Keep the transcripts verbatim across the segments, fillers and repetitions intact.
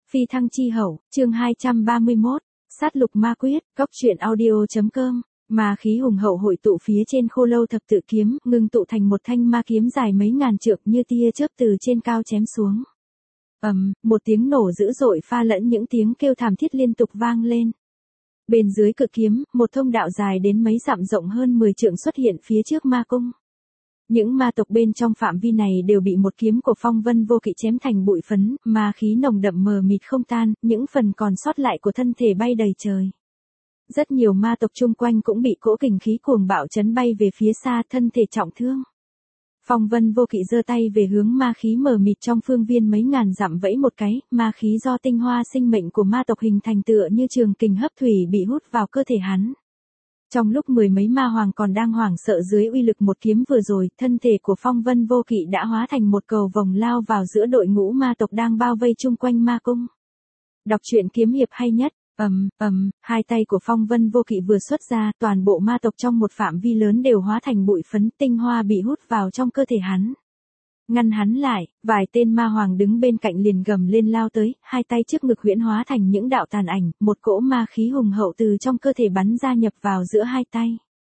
Phi thăng chi hậu, chương hai trăm ba mươi mốt, sát lục ma quyết, góc truyện audio.com. Ma khí hùng hậu hội tụ phía trên khô lâu thập tự kiếm, ngưng tụ thành một thanh ma kiếm dài mấy ngàn trượng như tia chớp từ trên cao chém xuống. Ầm, um, một tiếng nổ dữ dội pha lẫn những tiếng kêu thảm thiết liên tục vang lên. Bên dưới cự kiếm, một thông đạo dài đến mấy dặm rộng hơn mười trượng xuất hiện phía trước ma cung. Những ma tộc bên trong phạm vi này đều bị một kiếm của Phong Vân Vô Kỵ chém thành bụi phấn, ma khí nồng đậm mờ mịt không tan, những phần còn sót lại của thân thể bay đầy trời. Rất nhiều ma tộc chung quanh cũng bị cỗ kình khí cuồng bạo chấn bay về phía xa, thân thể trọng thương. Phong Vân Vô Kỵ giơ tay về hướng ma khí mờ mịt trong phương viên mấy ngàn dặm vẫy một cái, ma khí do tinh hoa sinh mệnh của ma tộc hình thành tựa như trường kình hấp thủy bị hút vào cơ thể hắn. Trong lúc mười mấy ma hoàng còn đang hoảng sợ dưới uy lực một kiếm vừa rồi, thân thể của Phong Vân Vô Kỵ đã hóa thành một cầu vồng lao vào giữa đội ngũ ma tộc đang bao vây chung quanh ma cung. Đọc truyện kiếm hiệp hay nhất. Ầm, ầm, hai tay của Phong Vân Vô Kỵ vừa xuất ra, toàn bộ ma tộc trong một phạm vi lớn đều hóa thành bụi phấn, tinh hoa bị hút vào trong cơ thể hắn. Ngăn hắn lại, vài tên ma hoàng đứng bên cạnh liền gầm lên lao tới, hai tay trước ngực huyễn hóa thành những đạo tàn ảnh, một cỗ ma khí hùng hậu từ trong cơ thể bắn ra nhập vào giữa hai tay.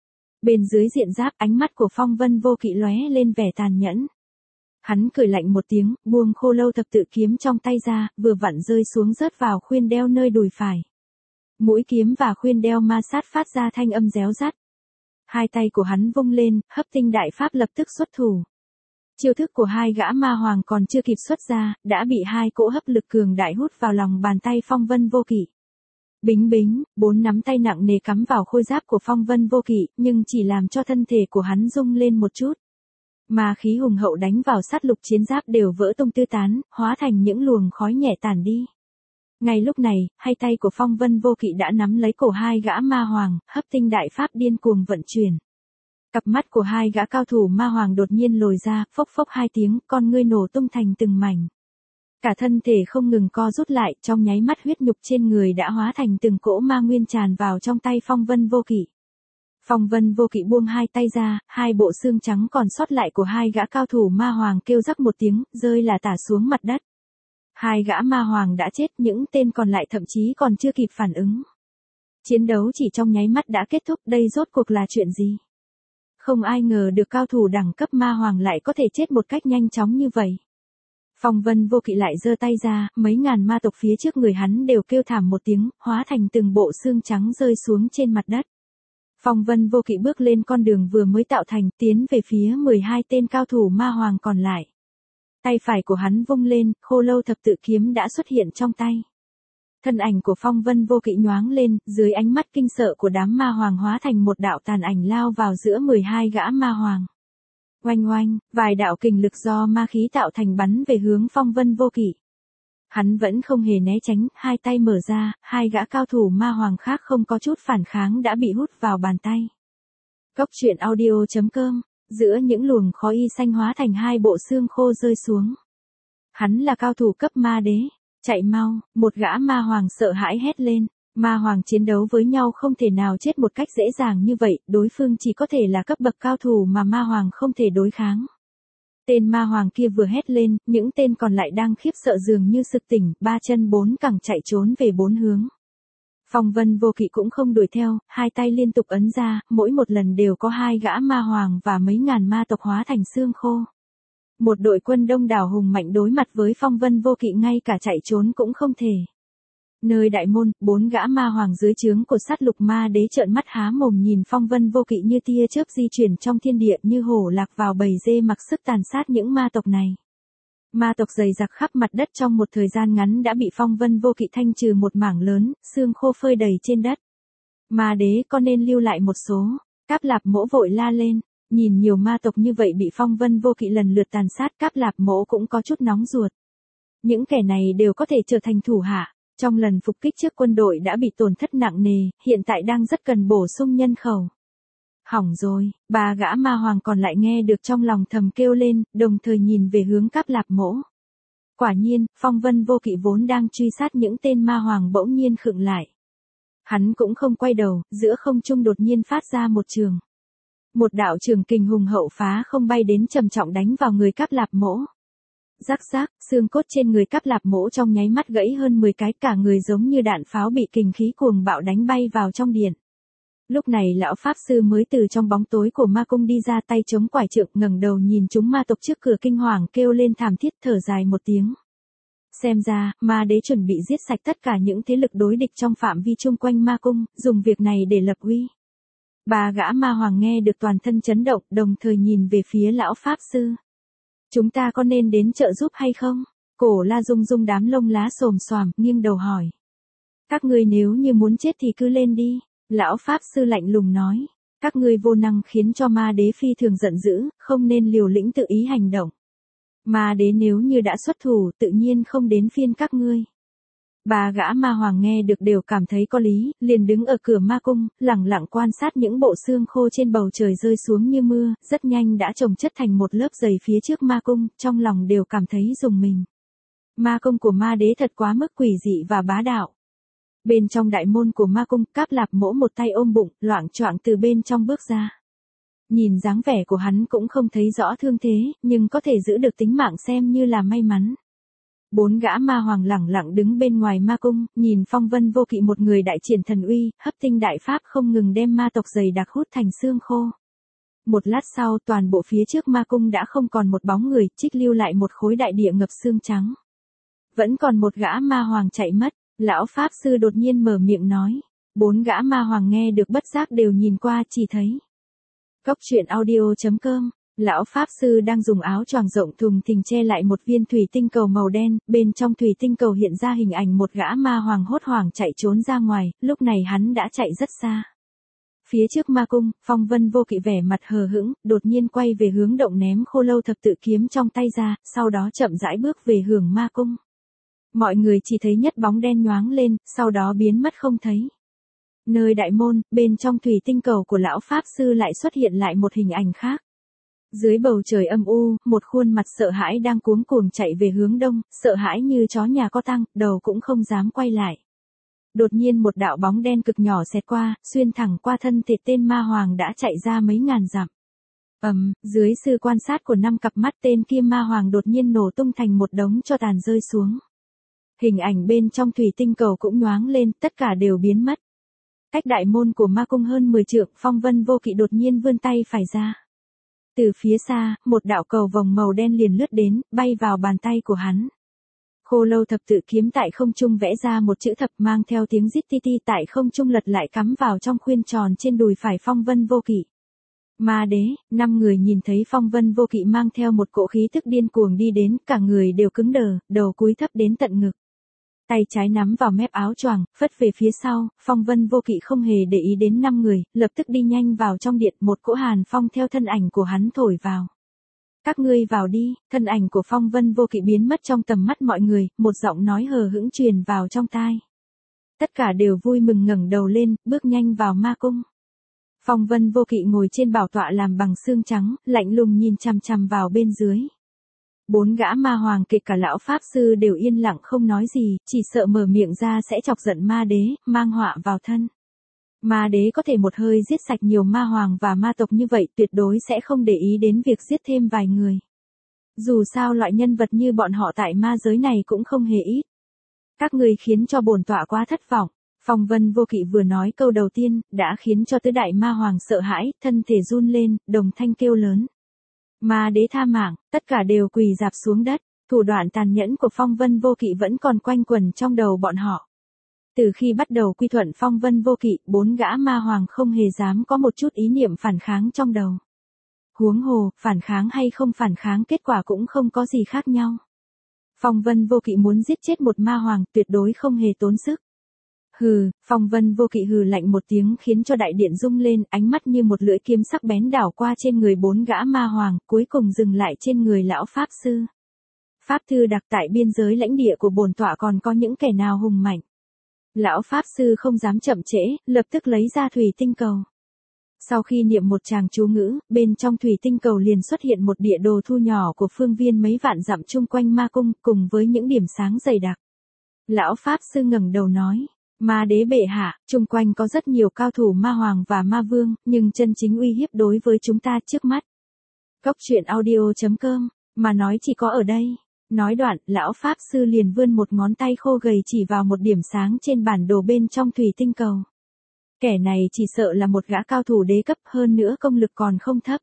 Bên dưới diện giáp, ánh mắt của Phong Vân Vô Kỵ lóe lên vẻ tàn nhẫn. Hắn cười lạnh một tiếng, buông khô lâu thập tự kiếm trong tay ra, vừa vặn rơi xuống rớt vào khuyên đeo nơi đùi phải. Mũi kiếm và khuyên đeo ma sát phát ra thanh âm réo rắt. Hai tay của hắn vung lên, hấp tinh đại pháp lập tức xuất thủ. Chiêu thức của hai gã ma hoàng còn chưa kịp xuất ra, đã bị hai cỗ hấp lực cường đại hút vào lòng bàn tay Phong Vân Vô Kỵ. Bính bính, bốn nắm tay nặng nề cắm vào khôi giáp của Phong Vân Vô Kỵ, nhưng chỉ làm cho thân thể của hắn rung lên một chút. Ma khí hùng hậu đánh vào sát lục chiến giáp đều vỡ tung tứ tán, hóa thành những luồng khói nhẹ tản đi. Ngay lúc này, hai tay của Phong Vân Vô Kỵ đã nắm lấy cổ hai gã ma hoàng, hấp tinh đại pháp điên cuồng vận chuyển. Cặp mắt của hai gã cao thủ ma hoàng đột nhiên lồi ra, phốc phốc hai tiếng, con ngươi nổ tung thành từng mảnh. Cả thân thể không ngừng co rút lại, trong nháy mắt huyết nhục trên người đã hóa thành từng cỗ ma nguyên tràn vào trong tay Phong Vân Vô Kỵ. Phong Vân Vô Kỵ buông hai tay ra, hai bộ xương trắng còn sót lại của hai gã cao thủ ma hoàng kêu rắc một tiếng, rơi là tả xuống mặt đất. Hai gã ma hoàng đã chết, những tên còn lại thậm chí còn chưa kịp phản ứng. Chiến đấu chỉ trong nháy mắt đã kết thúc, đây rốt cuộc là chuyện gì? Không ai ngờ được cao thủ đẳng cấp ma hoàng lại có thể chết một cách nhanh chóng như vậy. Phong Vân Vô Kỵ lại giơ tay ra, mấy ngàn ma tộc phía trước người hắn đều kêu thảm một tiếng, hóa thành từng bộ xương trắng rơi xuống trên mặt đất. Phong Vân Vô Kỵ bước lên con đường vừa mới tạo thành, tiến về phía mười hai tên cao thủ ma hoàng còn lại. Tay phải của hắn vung lên, khô lâu thập tự kiếm đã xuất hiện trong tay. Thân ảnh của Phong Vân Vô Kỵ nhoáng lên, dưới ánh mắt kinh sợ của đám ma hoàng hóa thành một đạo tàn ảnh lao vào giữa mười hai gã ma hoàng. Oanh oanh, vài đạo kình lực do ma khí tạo thành bắn về hướng Phong Vân Vô Kỵ. Hắn vẫn không hề né tránh, hai tay mở ra, hai gã cao thủ ma hoàng khác không có chút phản kháng đã bị hút vào bàn tay. Góc truyện audio.com, giữa những luồng khói y xanh hóa thành hai bộ xương khô rơi xuống. Hắn là cao thủ cấp ma đế, chạy mau, một gã ma hoàng sợ hãi hét lên, ma hoàng chiến đấu với nhau không thể nào chết một cách dễ dàng như vậy, đối phương chỉ có thể là cấp bậc cao thủ mà ma hoàng không thể đối kháng. Tên ma hoàng kia vừa hét lên, những tên còn lại đang khiếp sợ dường như sực tỉnh, ba chân bốn cẳng chạy trốn về bốn hướng. Phong Vân Vô Kỵ cũng không đuổi theo, hai tay liên tục ấn ra, mỗi một lần đều có hai gã ma hoàng và mấy ngàn ma tộc hóa thành xương khô. Một đội quân đông đảo hùng mạnh đối mặt với Phong Vân Vô Kỵ ngay cả chạy trốn cũng không thể. Nơi đại môn, bốn gã ma hoàng dưới trướng của sát lục ma đế trợn mắt há mồm nhìn Phong Vân Vô Kỵ như tia chớp di chuyển trong thiên địa như hổ lạc vào bầy dê mặc sức tàn sát những ma tộc này. Ma tộc dày dặc khắp mặt đất trong một thời gian ngắn đã bị Phong Vân Vô Kỵ thanh trừ một mảng lớn, xương khô phơi đầy trên đất. Ma đế có nên lưu lại một số? Cáp Lạp Mỗ vội la lên, nhìn nhiều ma tộc như vậy bị Phong Vân Vô Kỵ lần lượt tàn sát, Cáp Lạp Mỗ cũng có chút nóng ruột. Những kẻ này đều có thể trở thành thủ hạ. Trong lần phục kích trước quân đội đã bị tổn thất nặng nề, hiện tại đang rất cần bổ sung nhân khẩu. Hỏng rồi, ba gã ma hoàng còn lại nghe được trong lòng thầm kêu lên, đồng thời nhìn về hướng Cáp Lạp Mỗ. Quả nhiên, Phong Vân Vô Kỵ vốn đang truy sát những tên ma hoàng bỗng nhiên khựng lại. Hắn cũng không quay đầu, giữa không trung đột nhiên phát ra một trường. Một đạo trường kình hùng hậu phá không bay đến trầm trọng đánh vào người Cáp Lạp Mỗ. Rắc rắc, xương cốt trên người Cáp Lạp Mỗ trong nháy mắt gãy hơn mười cái, cả người giống như đạn pháo bị kình khí cuồng bạo đánh bay vào trong điện. Lúc này lão pháp sư mới từ trong bóng tối của ma cung đi ra, tay chống quải trượng, ngẩng đầu nhìn chúng ma tộc trước cửa kinh hoàng kêu lên thảm thiết, thở dài một tiếng. Xem ra, ma đế chuẩn bị giết sạch tất cả những thế lực đối địch trong phạm vi chung quanh ma cung, dùng việc này để lập uy. Ba gã ma hoàng nghe được toàn thân chấn động, đồng thời nhìn về phía lão pháp sư. Chúng ta có nên đến trợ giúp hay không? Cổ La Dung Dung đám lông lá xồm xoàm, nghiêng đầu hỏi. Các ngươi nếu như muốn chết thì cứ lên đi. Lão pháp sư lạnh lùng nói. Các ngươi vô năng khiến cho ma đế phi thường giận dữ, không nên liều lĩnh tự ý hành động. Ma đế nếu như đã xuất thủ, tự nhiên không đến phiên các ngươi. Ba gã ma hoàng nghe được đều cảm thấy có lý, liền đứng ở cửa ma cung, lẳng lặng quan sát những bộ xương khô trên bầu trời rơi xuống như mưa, rất nhanh đã chồng chất thành một lớp dày phía trước ma cung, trong lòng đều cảm thấy rùng mình. Ma cung của ma đế thật quá mức quỷ dị và bá đạo. Bên trong đại môn của ma cung, Cáp Lạp Mỗ một tay ôm bụng, loạng choạng từ bên trong bước ra. Nhìn dáng vẻ của hắn cũng không thấy rõ thương thế, nhưng có thể giữ được tính mạng xem như là may mắn. Bốn gã ma hoàng lẳng lặng đứng bên ngoài ma cung, nhìn Phong Vân Vô Kỵ một người đại triển thần uy, hấp tinh đại pháp không ngừng đem ma tộc dày đặc hút thành xương khô. Một lát sau, toàn bộ phía trước ma cung đã không còn một bóng người, trích lưu lại một khối đại địa ngập xương trắng. Vẫn còn một gã ma hoàng chạy mất, lão pháp sư đột nhiên mở miệng nói. Bốn gã ma hoàng nghe được bất giác đều nhìn qua, chỉ thấy. Cốc truyện audio chấm com. Lão pháp sư đang dùng áo choàng rộng thùng thình che lại một viên thủy tinh cầu màu đen, bên trong thủy tinh cầu hiện ra hình ảnh một gã ma hoàng hốt hoảng chạy trốn ra ngoài, lúc này hắn đã chạy rất xa. Phía trước ma cung, Phong Vân Vô Kỵ vẻ mặt hờ hững, đột nhiên quay về hướng động ném khô lâu thập tự kiếm trong tay ra, sau đó chậm rãi bước về hướng ma cung. Mọi người chỉ thấy nhất bóng đen nhoáng lên, sau đó biến mất không thấy. Nơi đại môn, bên trong thủy tinh cầu của lão pháp sư lại xuất hiện lại một hình ảnh khác. Dưới bầu trời âm u, một khuôn mặt sợ hãi đang cuống cuồng chạy về hướng đông, sợ hãi như chó nhà có tăng, đầu cũng không dám quay lại. Đột nhiên một đạo bóng đen cực nhỏ xẹt qua, xuyên thẳng qua thân thể tên ma hoàng đã chạy ra mấy ngàn dặm. Ầm, um, dưới sự quan sát của năm cặp mắt tên kia ma hoàng đột nhiên nổ tung thành một đống tro tàn rơi xuống. Hình ảnh bên trong thủy tinh cầu cũng nhoáng lên, tất cả đều biến mất. Cách đại môn của ma cung hơn mười trượng, Phong Vân Vô Kỵ đột nhiên vươn tay phải ra. Từ phía xa, một đạo cầu vồng màu đen liền lướt đến, bay vào bàn tay của hắn. Khô lâu thập tự kiếm tại không trung vẽ ra một chữ thập mang theo tiếng rít ti ti tại không trung lật lại cắm vào trong khuyên tròn trên đùi phải Phong Vân Vô Kỵ. Ma đế, năm người nhìn thấy Phong Vân Vô Kỵ mang theo một cỗ khí tức điên cuồng đi đến, cả người đều cứng đờ, đầu cúi thấp đến tận ngực. Tay trái nắm vào mép áo choàng, phất về phía sau, Phong Vân Vô Kỵ không hề để ý đến năm người, lập tức đi nhanh vào trong điện, một cỗ hàn phong theo thân ảnh của hắn thổi vào. Các ngươi vào đi, thân ảnh của Phong Vân Vô Kỵ biến mất trong tầm mắt mọi người, một giọng nói hờ hững truyền vào trong tai. Tất cả đều vui mừng ngẩng đầu lên, bước nhanh vào ma cung. Phong Vân Vô Kỵ ngồi trên bảo tọa làm bằng xương trắng, lạnh lùng nhìn chằm chằm vào bên dưới. Bốn gã ma hoàng kể cả lão pháp sư đều yên lặng không nói gì, chỉ sợ mở miệng ra sẽ chọc giận ma đế, mang họa vào thân. Ma đế có thể một hơi giết sạch nhiều ma hoàng và ma tộc như vậy, tuyệt đối sẽ không để ý đến việc giết thêm vài người. Dù sao loại nhân vật như bọn họ tại ma giới này cũng không hề ít. Các người khiến cho bổn tọa quá thất vọng. Phong Vân Vô Kỵ vừa nói câu đầu tiên, đã khiến cho tứ đại ma hoàng sợ hãi, thân thể run lên, đồng thanh kêu lớn. Ma đế tha mạng, tất cả đều quỳ rạp xuống đất, thủ đoạn tàn nhẫn của Phong Vân Vô Kỵ vẫn còn quanh quẩn trong đầu bọn họ. Từ khi bắt đầu quy thuận Phong Vân Vô Kỵ, bốn gã ma hoàng không hề dám có một chút ý niệm phản kháng trong đầu. Huống hồ, phản kháng hay không phản kháng kết quả cũng không có gì khác nhau. Phong Vân Vô Kỵ muốn giết chết một ma hoàng tuyệt đối không hề tốn sức. Hừ, Phong Vân Vô Kỵ hừ lạnh một tiếng khiến cho đại điện rung lên, ánh mắt như một lưỡi kiếm sắc bén đảo qua trên người bốn gã ma hoàng, cuối cùng dừng lại trên người lão pháp sư. Pháp thư đặc tại biên giới lãnh địa của bổn tọa còn có những kẻ nào hùng mạnh. Lão pháp sư không dám chậm trễ, lập tức lấy ra thủy tinh cầu. Sau khi niệm một tràng chú ngữ, bên trong thủy tinh cầu liền xuất hiện một địa đồ thu nhỏ của phương viên mấy vạn dặm chung quanh ma cung, cùng với những điểm sáng dày đặc. Lão pháp sư ngẩng đầu nói. Ma đế bệ hạ, chung quanh có rất nhiều cao thủ ma hoàng và ma vương, nhưng chân chính uy hiếp đối với chúng ta trước mắt. Cốc truyện audio chấm com, mà nói chỉ có ở đây. Nói đoạn, lão Pháp Sư liền vươn một ngón tay khô gầy chỉ vào một điểm sáng trên bản đồ bên trong thủy tinh cầu. Kẻ này chỉ sợ là một gã cao thủ đế cấp, hơn nữa công lực còn không thấp.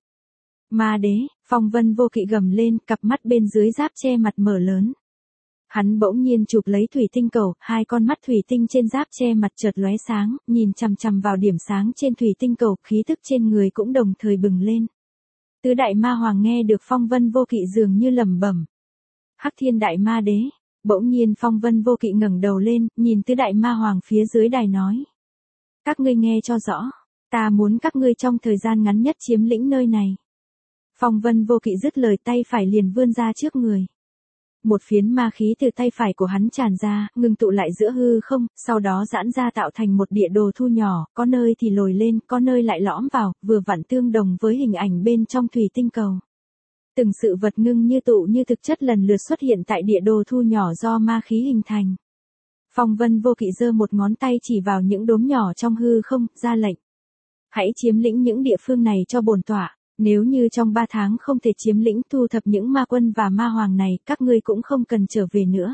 Ma đế, Phong Vân Vô Kỵ gầm lên, cặp mắt bên dưới giáp che mặt mở lớn. Hắn bỗng nhiên chụp lấy thủy tinh cầu, hai con mắt thủy tinh trên giáp che mặt chợt lóe sáng, nhìn chằm chằm vào điểm sáng trên thủy tinh cầu, khí tức trên người cũng đồng thời bừng lên. Tứ đại ma hoàng nghe được Phong Vân Vô Kỵ dường như lẩm bẩm. Hắc Thiên Đại Ma Đế, bỗng nhiên Phong Vân Vô Kỵ ngẩng đầu lên, nhìn tứ đại ma hoàng phía dưới đài nói. Các ngươi nghe cho rõ, ta muốn các ngươi trong thời gian ngắn nhất chiếm lĩnh nơi này. Phong Vân Vô Kỵ dứt lời tay phải liền vươn ra trước người. Một phiến ma khí từ tay phải của hắn tràn ra, ngừng tụ lại giữa hư không, sau đó giãn ra tạo thành một địa đồ thu nhỏ, có nơi thì lồi lên, có nơi lại lõm vào, vừa vặn tương đồng với hình ảnh bên trong thủy tinh cầu. Từng sự vật ngưng như tụ như thực chất lần lượt xuất hiện tại địa đồ thu nhỏ do ma khí hình thành. Phong Vân Vô Kỵ giơ một ngón tay chỉ vào những đốm nhỏ trong hư không, ra lệnh. Hãy chiếm lĩnh những địa phương này cho bổn tọa. Nếu như trong ba tháng không thể chiếm lĩnh thu thập những ma quân và ma hoàng này, các ngươi cũng không cần trở về nữa.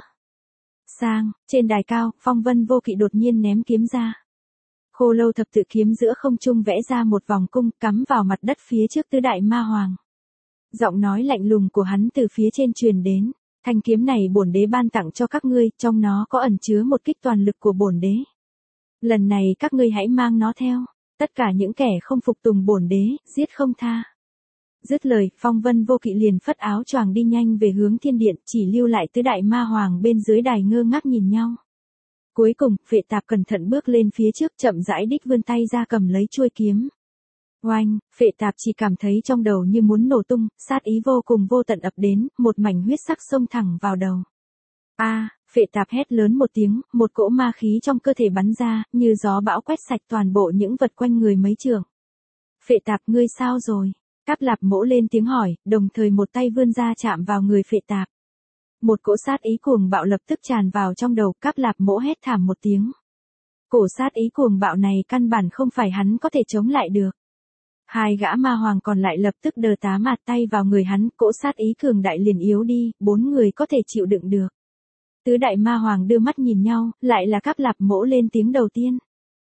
Sang, trên đài cao, Phong Vân Vô Kỵ đột nhiên ném kiếm ra. Khô Lâu thập tự kiếm giữa không trung vẽ ra một vòng cung, cắm vào mặt đất phía trước tứ đại ma hoàng. Giọng nói lạnh lùng của hắn từ phía trên truyền đến. Thanh kiếm này bổn đế ban tặng cho các ngươi, trong nó có ẩn chứa một kích toàn lực của bổn đế. Lần này các ngươi hãy mang nó theo. Tất cả những kẻ không phục tùng bổn đế, giết không tha. Dứt lời, Phong Vân Vô Kỵ liền phất áo choàng đi nhanh về hướng thiên điện, chỉ lưu lại tứ đại ma hoàng bên dưới đài ngơ ngác nhìn nhau. Cuối cùng, Phệ Tạp cẩn thận bước lên phía trước, chậm rãi đích vươn tay ra cầm lấy chuôi kiếm. Oanh, Phệ Tạp chỉ cảm thấy trong đầu như muốn nổ tung, sát ý vô cùng vô tận ập đến, một mảnh huyết sắc xông thẳng vào đầu. A, à, Phệ Tạp hét lớn một tiếng, một cỗ ma khí trong cơ thể bắn ra, như gió bão quét sạch toàn bộ những vật quanh người mấy trượng. Phệ Tạp, ngươi sao rồi? Cáp Lạp Mỗ lên tiếng hỏi, đồng thời một tay vươn ra chạm vào người Phệ Tạp. Một cỗ sát ý cuồng bạo lập tức tràn vào trong đầu, Cáp Lạp Mỗ hét thảm một tiếng. Cổ sát ý cuồng bạo này căn bản không phải hắn có thể chống lại được. Hai gã ma hoàng còn lại lập tức đờ tá mạt tay vào người hắn, cỗ sát ý cường đại liền yếu đi, bốn người có thể chịu đựng được. Tứ đại ma hoàng đưa mắt nhìn nhau, lại là Cáp Lạp Mỗ lên tiếng đầu tiên.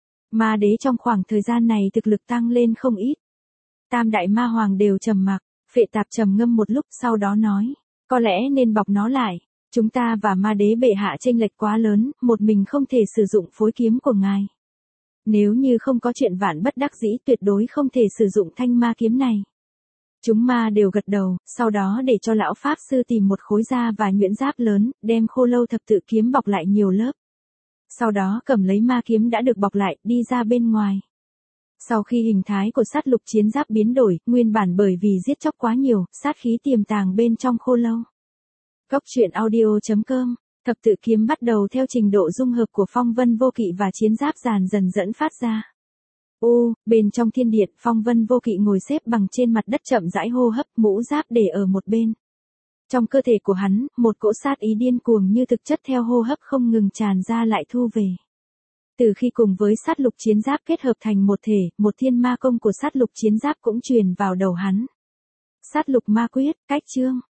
Ma đế trong khoảng thời gian này thực lực tăng lên không ít. Tam đại ma hoàng đều trầm mặc, Phệ Tạp trầm ngâm một lúc sau đó nói, có lẽ nên bọc nó lại, chúng ta và ma đế bệ hạ chênh lệch quá lớn, một mình không thể sử dụng phối kiếm của ngài. Nếu như không có chuyện vạn bất đắc dĩ tuyệt đối không thể sử dụng thanh ma kiếm này. Chúng ma đều gật đầu, sau đó để cho lão Pháp Sư tìm một khối da và nhuyễn giáp lớn, đem Khô Lâu thập tự kiếm bọc lại nhiều lớp. Sau đó cầm lấy ma kiếm đã được bọc lại, đi ra bên ngoài. Sau khi hình thái của sát lục chiến giáp biến đổi, nguyên bản bởi vì giết chóc quá nhiều, sát khí tiềm tàng bên trong Khô Lâu. Cốc truyện audio chấm com, thập tự kiếm bắt đầu theo trình độ dung hợp của Phong Vân Vô Kỵ và chiến giáp dàn dần dẫn phát ra. Ô, bên trong thiên điện, Phong Vân Vô Kỵ ngồi xếp bằng trên mặt đất chậm rãi hô hấp, mũ giáp để ở một bên. Trong cơ thể của hắn, một cỗ sát ý điên cuồng như thực chất theo hô hấp không ngừng tràn ra lại thu về. Từ khi cùng với sát lục chiến giáp kết hợp thành một thể, một thiên ma công của sát lục chiến giáp cũng truyền vào đầu hắn. Sát lục ma quyết, cách chương.